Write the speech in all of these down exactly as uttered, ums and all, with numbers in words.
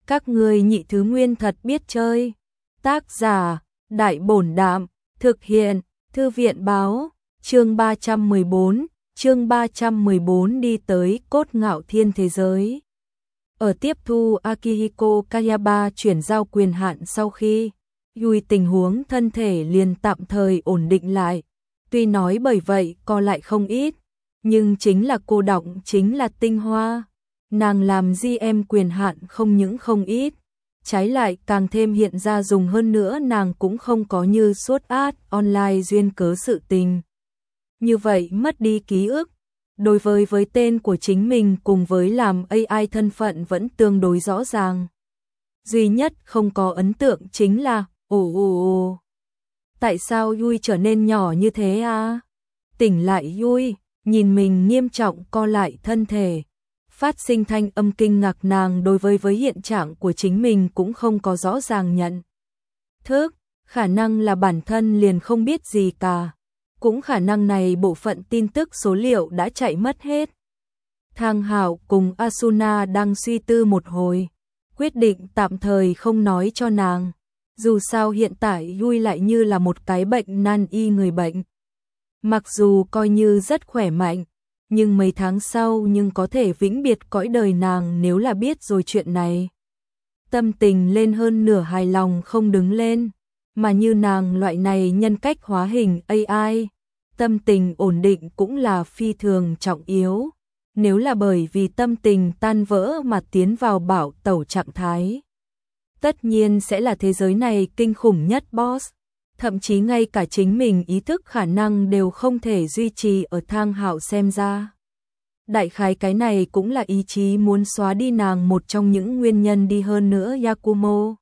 Các ngươi nhị thứ nguyên thật biết chơi. Tác giả, Đại Bổn Đạm, thực hiện, Thư viện Báo, chương ba trăm mười bốn, chương ba trăm mười bốn đi tới cốt ngạo thiên thế giới. Ở tiếp thu Akihiko Kayaba chuyển giao quyền hạn sau khi Yui tình huống thân thể liền tạm thời ổn định lại. Tuy nói bởi vậy co lại không ít, nhưng chính là cô động chính là tinh hoa. Nàng làm giê em quyền hạn không những không ít, trái lại càng thêm hiện ra dùng hơn nữa, nàng cũng không có như Sword Art Online duyên cớ sự tình. Như vậy mất đi ký ức, đối với với tên của chính mình cùng với làm a i thân phận vẫn tương đối rõ ràng. Duy nhất không có ấn tượng chính là, ồ ồ ồ, tại sao Yui trở nên nhỏ như thế à? Tỉnh lại Yui, nhìn mình nghiêm trọng co lại thân thể. Phát sinh thanh âm kinh ngạc, nàng đối với với hiện trạng của chính mình cũng không có rõ ràng nhận thức, khả năng là bản thân liền không biết gì cả, cũng khả năng này bộ phận tin tức số liệu đã chạy mất hết. Thang Hạo cùng Asuna đang suy tư một hồi, quyết định tạm thời không nói cho nàng, dù sao hiện tại Yui lại như là một cái bệnh nan y người bệnh. Mặc dù coi như rất khỏe mạnh, nhưng mấy tháng sau nhưng có thể vĩnh biệt cõi đời, nàng nếu là biết rồi chuyện này. Tâm tình lên hơn nửa hài lòng không đứng lên, mà như nàng loại này nhân cách hóa hình a i, tâm tình ổn định cũng là phi thường trọng yếu. Nếu là bởi vì tâm tình tan vỡ mà tiến vào bảo tẩu trạng thái, tất nhiên sẽ là thế giới này kinh khủng nhất boss. Thậm chí ngay cả chính mình ý thức khả năng đều không thể duy trì ở Thang Hạo xem ra. Đại khái cái này cũng là ý chí muốn xóa đi nàng một trong những nguyên nhân đi. Hơn nữa Yakumo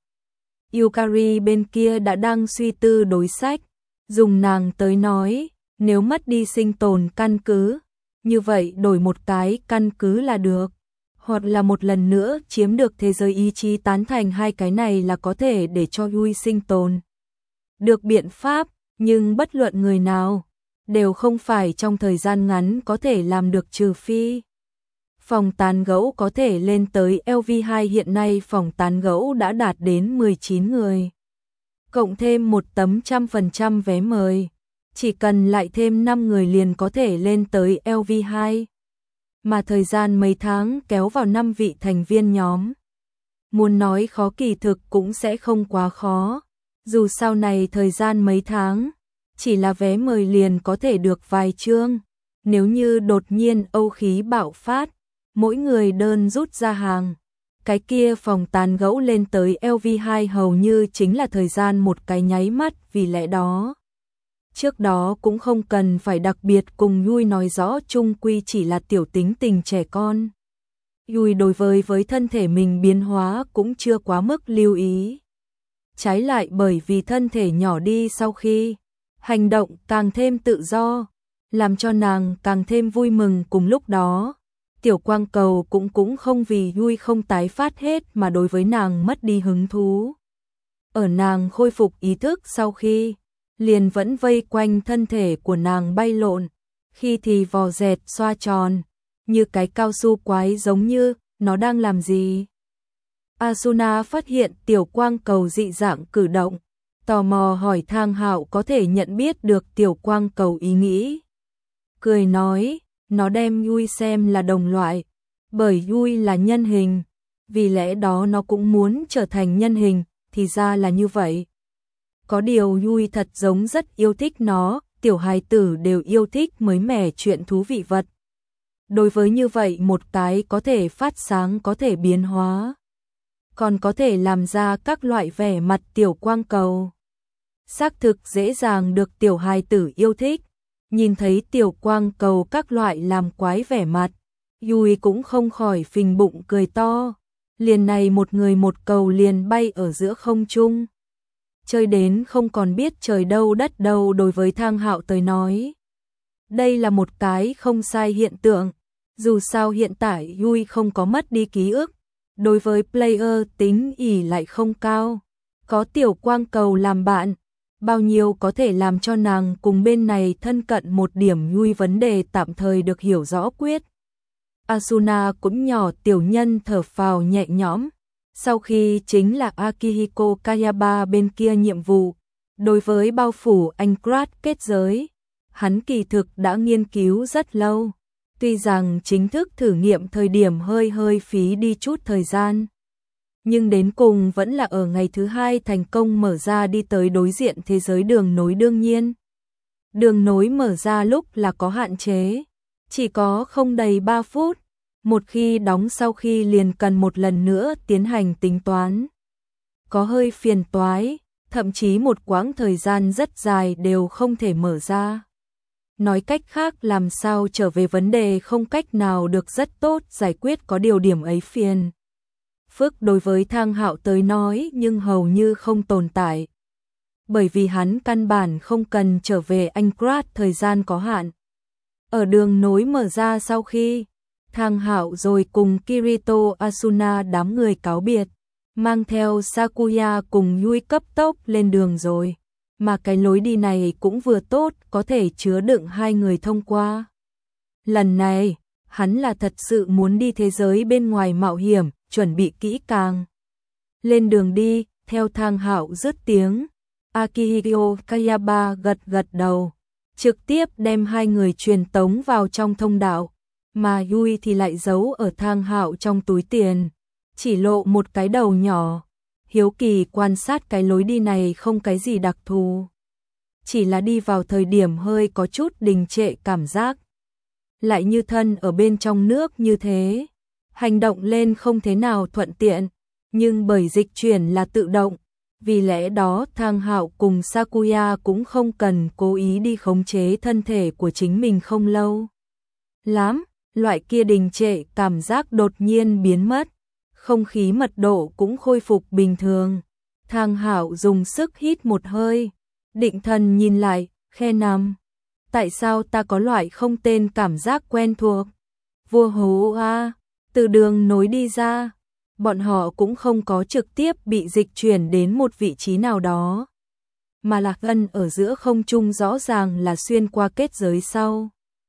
Yukari bên kia đã đang suy tư đối sách, dùng nàng tới nói, nếu mất đi sinh tồn căn cứ, như vậy đổi một cái căn cứ là được, hoặc là một lần nữa chiếm được thế giới ý chí tán thành, hai cái này là có thể để cho Yui sinh tồn được biện pháp, nhưng bất luận người nào đều không phải trong thời gian ngắn có thể làm được, trừ phi phòng tán gẫu có thể lên tới L V hai. Hiện nay phòng tán gẫu đã đạt đến mười chín người, cộng thêm một tấm trăm phần trăm vé mời, chỉ cần lại thêm năm người liền có thể lên tới L V hai, mà thời gian mấy tháng kéo vào năm vị thành viên nhóm. Muốn nói khó kỳ thực cũng sẽ không quá khó. Dù sau này thời gian mấy tháng, chỉ là vé mời liền có thể được vài chương. Nếu như đột nhiên âu khí bạo phát, mỗi người đơn rút ra hàng, cái kia phòng tán gẫu lên tới L V hai hầu như chính là thời gian một cái nháy mắt. Vì lẽ đó, trước đó cũng không cần phải đặc biệt cùng Yui nói rõ, chung quy chỉ là tiểu tính tình trẻ con. Yui đối với với thân thể mình biến hóa cũng chưa quá mức lưu ý. Trái lại bởi vì thân thể nhỏ đi sau khi hành động càng thêm tự do, làm cho nàng càng thêm vui mừng. Cùng lúc đó, tiểu quang cầu cũng cũng không vì Yui không tái phát hết mà đối với nàng mất đi hứng thú. Ở nàng khôi phục ý thức sau khi, liền vẫn vây quanh thân thể của nàng bay lộn, khi thì vò dẹt xoa tròn, như cái cao su quái giống như nó đang làm gì. Asuna phát hiện tiểu quang cầu dị dạng cử động, tò mò hỏi Thang Hạo có thể nhận biết được tiểu quang cầu ý nghĩ. Cười nói, nó đem Yui xem là đồng loại, bởi Yui là nhân hình, vì lẽ đó nó cũng muốn trở thành nhân hình, thì ra là như vậy. Có điều Yui thật giống rất yêu thích nó, tiểu hài tử đều yêu thích mới mẻ chuyện thú vị vật. Đối với như vậy một cái có thể phát sáng, có thể biến hóa, còn có thể làm ra các loại vẻ mặt tiểu quang cầu, xác thực dễ dàng được tiểu hài tử yêu thích. Nhìn thấy tiểu quang cầu các loại làm quái vẻ mặt, Yui cũng không khỏi phình bụng cười to. Liền này một người một cầu liền bay ở giữa không trung, chơi đến không còn biết trời đâu đất đâu. Đối với Thang Hạo tới nói, đây là một cái không sai hiện tượng. Dù sao hiện tại Yui không có mất đi ký ức, đối với player tính ỷ lại không cao, có tiểu quang cầu làm bạn, bao nhiêu có thể làm cho nàng cùng bên này thân cận một điểm. Yui vấn đề tạm thời được hiểu rõ quyết. Asuna cũng nhỏ tiểu nhân thở phào nhẹ nhõm, Sau khi chính là Akihiko Kayaba bên kia nhiệm vụ, đối với bao phủ Aincrad kết giới, hắn kỳ thực đã nghiên cứu rất lâu. Tuy rằng chính thức thử nghiệm thời điểm hơi hơi phí đi chút thời gian, nhưng đến cùng vẫn là ở ngày thứ hai thành công mở ra đi tới đối diện thế giới đường nối. Đương nhiên, đường nối mở ra lúc là có hạn chế, chỉ có không đầy ba phút, một khi đóng sau khi liền cần một lần nữa tiến hành tính toán. Có hơi phiền toái, thậm chí một quãng thời gian rất dài đều không thể mở ra. Nói cách khác, làm sao trở về vấn đề không cách nào được rất tốt giải quyết, có điều điểm ấy phiền phức đối với Thang Hạo tới nói nhưng hầu như không tồn tại. Bởi vì hắn căn bản không cần trở về Aincrad, thời gian có hạn. Ở đường nối mở ra sau khi Thang Hạo rồi cùng Kirito Asuna đám người cáo biệt, mang theo Sakuya cùng Yui cấp tốc lên đường rồi. Mà cái lối đi này cũng vừa tốt, có thể chứa đựng hai người thông qua. Lần này, hắn là thật sự muốn đi thế giới bên ngoài mạo hiểm, chuẩn bị kỹ càng. Lên đường đi, theo Thang Hạo dứt tiếng, Akihiko Kayaba gật gật đầu, trực tiếp đem hai người truyền tống vào trong thông đạo, mà Yui thì lại giấu ở Thang Hạo trong túi tiền, chỉ lộ một cái đầu nhỏ. Hiếu kỳ quan sát cái lối đi này không cái gì đặc thù, chỉ là đi vào thời điểm hơi có chút đình trệ cảm giác. Lại như thân ở bên trong nước như thế, hành động lên không thế nào thuận tiện, nhưng bởi dịch chuyển là tự động, vì lẽ đó Thang Hạo cùng Sakuya cũng không cần cố ý đi khống chế thân thể của chính mình. Không lâu lắm, loại kia đình trệ cảm giác đột nhiên biến mất. Không khí mật độ cũng khôi phục bình thường. Thang Hạo dùng sức hít một hơi, định thần nhìn lại, khe nằm. Tại sao ta có loại không tên cảm giác quen thuộc? Vua hố a, từ đường nối đi ra, bọn họ cũng không có trực tiếp bị dịch chuyển đến một vị trí nào đó, mà Lạc Ân ở giữa không trung rõ ràng là xuyên qua kết giới sau.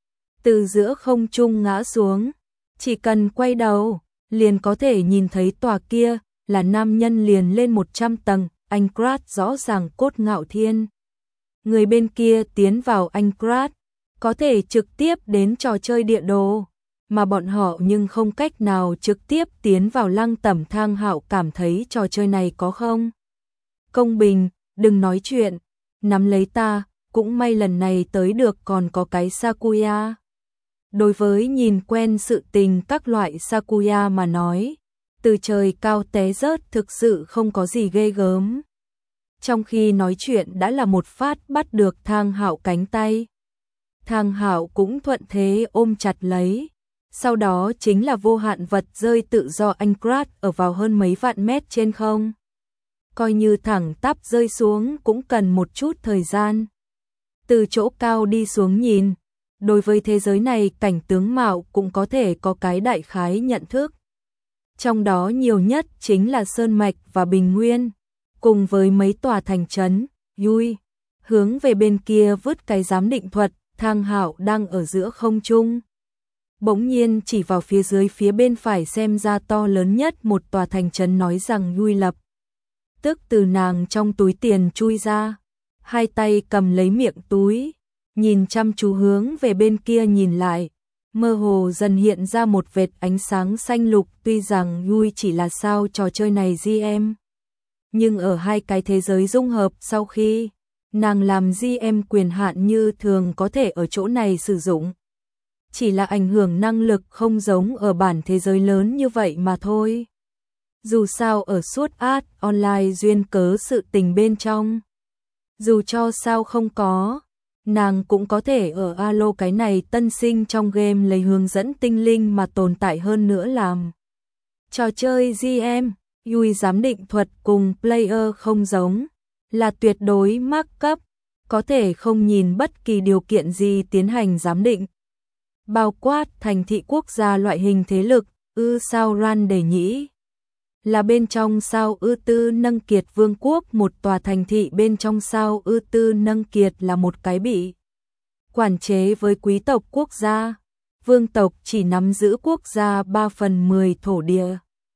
Từ giữa không trung ngã xuống, chỉ cần quay đầu liền có thể nhìn thấy tòa kia là nam nhân liền lên một trăm tầng, Aincrad rõ ràng cốt ngạo thiên. Người bên kia tiến vào Aincrad, có thể trực tiếp đến trò chơi địa đồ, mà bọn họ nhưng không cách nào trực tiếp tiến vào lăng tẩm. Thang Hạo cảm thấy trò chơi này có không công bình, đừng nói chuyện, nắm lấy ta, cũng may lần này tới được còn có cái Sakuya. Đối với nhìn quen sự tình các loại Sakuya mà nói, từ trời cao té rớt thực sự không có gì ghê gớm. Trong khi nói chuyện đã là một phát bắt được Thang Hạo cánh tay. Thang Hạo cũng thuận thế ôm chặt lấy. Sau đó chính là vô hạn vật rơi tự do Aincrad ở vào hơn mấy vạn mét trên không. Coi như thẳng tắp rơi xuống cũng cần một chút thời gian. Từ chỗ cao đi xuống nhìn, đối với thế giới này cảnh tướng mạo cũng có thể có cái đại khái nhận thức. Trong đó nhiều nhất chính là Sơn Mạch và Bình Nguyên, cùng với mấy tòa thành trấn. Yui hướng về bên kia vứt cái giám định thuật. Thang Hạo đang ở giữa không trung, bỗng nhiên chỉ vào phía dưới phía bên phải xem ra to lớn nhất một tòa thành trấn, nói rằng Yui lập tức từ nàng trong túi tiền chui ra, hai tay cầm lấy miệng túi, nhìn chăm chú hướng về bên kia nhìn lại, mơ hồ dần hiện ra một vệt ánh sáng xanh lục. Tuy rằng Yui chỉ là sao trò chơi này giê em, nhưng ở hai cái thế giới dung hợp sau khi nàng làm giê em quyền hạn như thường có thể ở chỗ này sử dụng. Chỉ là ảnh hưởng năng lực không giống ở bản thế giới lớn như vậy mà thôi. Dù sao ở suốt art online duyên cớ sự tình bên trong, dù cho sao không có, nàng cũng có thể ở alo cái này tân sinh trong game lấy hướng dẫn tinh linh mà tồn tại. Hơn nữa làm trò chơi giê em, Yui giám định thuật cùng player không giống, là tuyệt đối mark cấp, có thể không nhìn bất kỳ điều kiện gì tiến hành giám định. Bao quát thành thị quốc gia loại hình thế lực, ư sao ran để nhĩ. Là bên trong sao ư tư nâng kiệt vương quốc, một tòa thành thị bên trong sao ư tư nâng kiệt là một cái bị quản chế với quý tộc quốc gia. Vương tộc chỉ nắm giữ quốc gia ba phần mười thổ địa.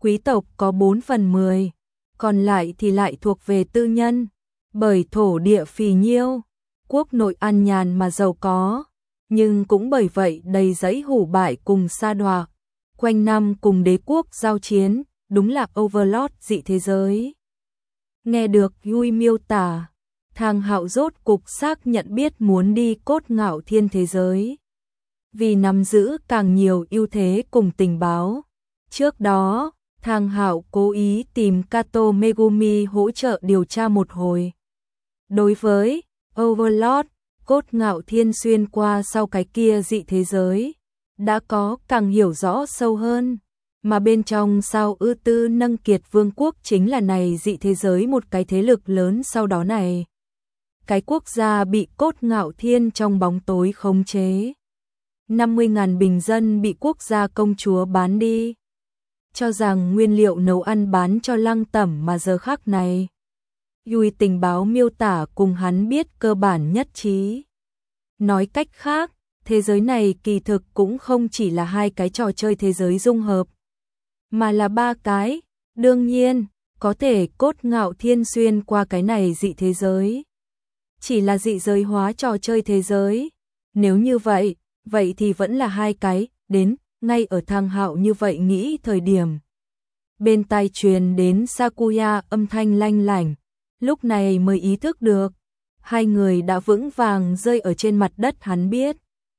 quý tộc có bốn phần mười, còn lại thì lại thuộc về tư nhân, bởi thổ địa phì nhiêu, quốc nội an nhàn mà giàu có, nhưng cũng bởi vậy đầy dẫy hủ bại cùng sa đọa, quanh năm cùng đế quốc giao chiến, đúng là Overlord dị thế giới. Nghe được Yui miêu tả, Thang Hạo rốt cục xác nhận biết muốn đi Cốt Ngạo Thiên thế giới. Vì nắm giữ càng nhiều ưu thế cùng tình báo. Trước đó, Thang Hạo cố ý tìm Kato Megumi hỗ trợ điều tra một hồi. Đối với Overlord, Cốt Ngạo Thiên xuyên qua sau cái kia dị thế giới, đã có càng hiểu rõ sâu hơn. Mà bên trong sao ư tư nâng kiệt vương quốc chính là này dị thế giới một cái thế lực lớn sau đó này. Cái quốc gia bị Cốt Ngạo Thiên trong bóng tối khống chế. năm mươi nghìn bình dân bị quốc gia công chúa bán đi. Cho rằng nguyên liệu nấu ăn bán cho Lăng Tẩm mà giờ khắc này. Yui tình báo miêu tả cùng hắn biết cơ bản nhất trí. Nói cách khác, thế giới này kỳ thực cũng không chỉ là hai cái trò chơi thế giới dung hợp, mà là ba cái. Đương nhiên, có thể Cốt Ngạo Thiên xuyên qua cái này dị thế giới. Chỉ là dị giới hóa trò chơi thế giới. Nếu như vậy, vậy thì vẫn là hai cái, đến, ngay ở Thang Hạo như vậy nghĩ thời điểm. Bên tai truyền đến Sakuya âm thanh lanh lảnh, lúc này mới ý thức được. Hai người đã vững vàng rơi ở trên mặt đất hắn biết.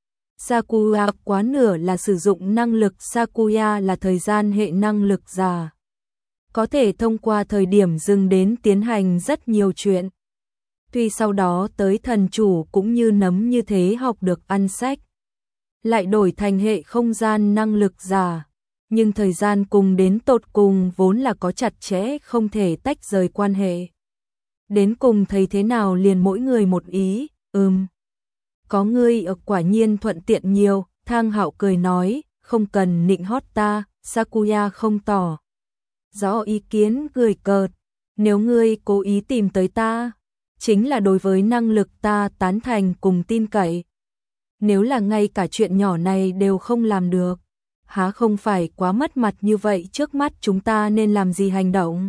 Sakuya quá nửa là sử dụng năng lực Sakuya là thời gian hệ năng lực già. Có thể thông qua thời điểm dừng đến tiến hành rất nhiều chuyện. Tuy sau đó tới thần chủ cũng như nấm như thế học được ăn sách. Lại đổi thành hệ không gian năng lực già. Nhưng thời gian cùng đến tột cùng vốn là có chặt chẽ không thể tách rời quan hệ. Đến cùng thấy thế nào liền mỗi người một ý, ừm. Có ngươi ở quả nhiên thuận tiện nhiều, Thang Hạo cười nói, không cần nịnh hót ta, Sakuya không tỏ. Rõ ý kiến cười cợt, nếu ngươi cố ý tìm tới ta, chính là đối với năng lực ta tán thành cùng tin cậy. Nếu là ngay cả chuyện nhỏ này đều không làm được, há không phải quá mất mặt như vậy trước mắt chúng ta nên làm gì hành động?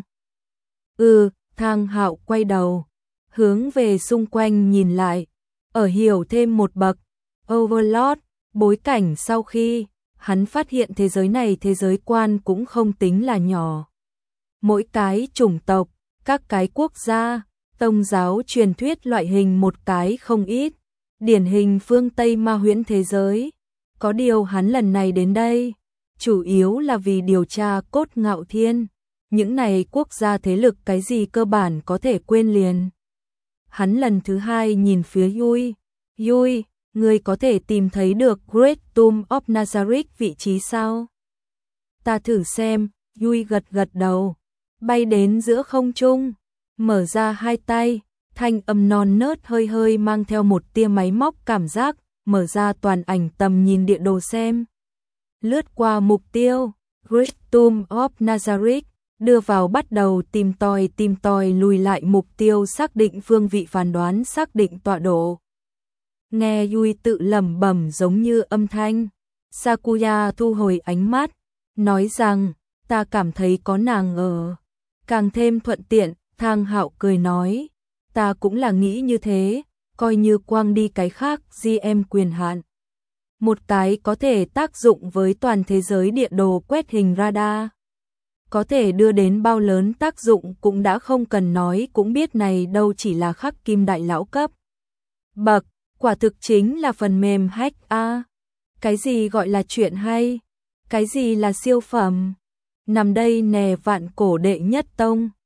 Ừ, Thang Hạo quay đầu, hướng về xung quanh nhìn lại, ở hiểu thêm một bậc, Overlord, bối cảnh sau khi hắn phát hiện thế giới này thế giới quan cũng không tính là nhỏ. Mỗi cái chủng tộc, các cái quốc gia, tôn giáo truyền thuyết loại hình một cái không ít, điển hình phương Tây ma huyễn thế giới. Có điều hắn lần này đến đây, chủ yếu là vì điều tra Cốt Ngạo Thiên. Những này quốc gia thế lực cái gì cơ bản có thể quên liền. Hắn lần thứ hai nhìn phía Yui. Yui, ngươi có thể tìm thấy được Great Tomb of Nazareth vị trí sao? Ta thử xem, Yui gật gật đầu. Bay đến giữa không trung, mở ra hai tay, thanh âm non nớt hơi hơi mang theo một tia máy móc cảm giác, mở ra toàn ảnh tầm nhìn địa đồ xem. Lướt qua mục tiêu, Great Tomb of Nazareth, đưa vào bắt đầu tìm tòi tìm tòi lùi lại mục tiêu xác định phương vị phán đoán xác định tọa độ. Nghe Yui tự lẩm bẩm giống như âm thanh, Sakuya thu hồi ánh mắt, nói rằng, ta cảm thấy có nàng ở. Càng thêm thuận tiện, Thang Hạo cười nói, ta cũng là nghĩ như thế, coi như quang đi cái khác giê em quyền hạn. Một cái có thể tác dụng với toàn thế giới địa đồ quét hình radar. Có thể đưa đến bao lớn tác dụng cũng đã không cần nói cũng biết này đâu chỉ là khắc kim đại lão cấp. Bậc, quả thực chính là phần mềm hack a. Cái gì gọi là chuyện hay? Cái gì là siêu phẩm? Nằm đây nè vạn cổ đệ nhất tông.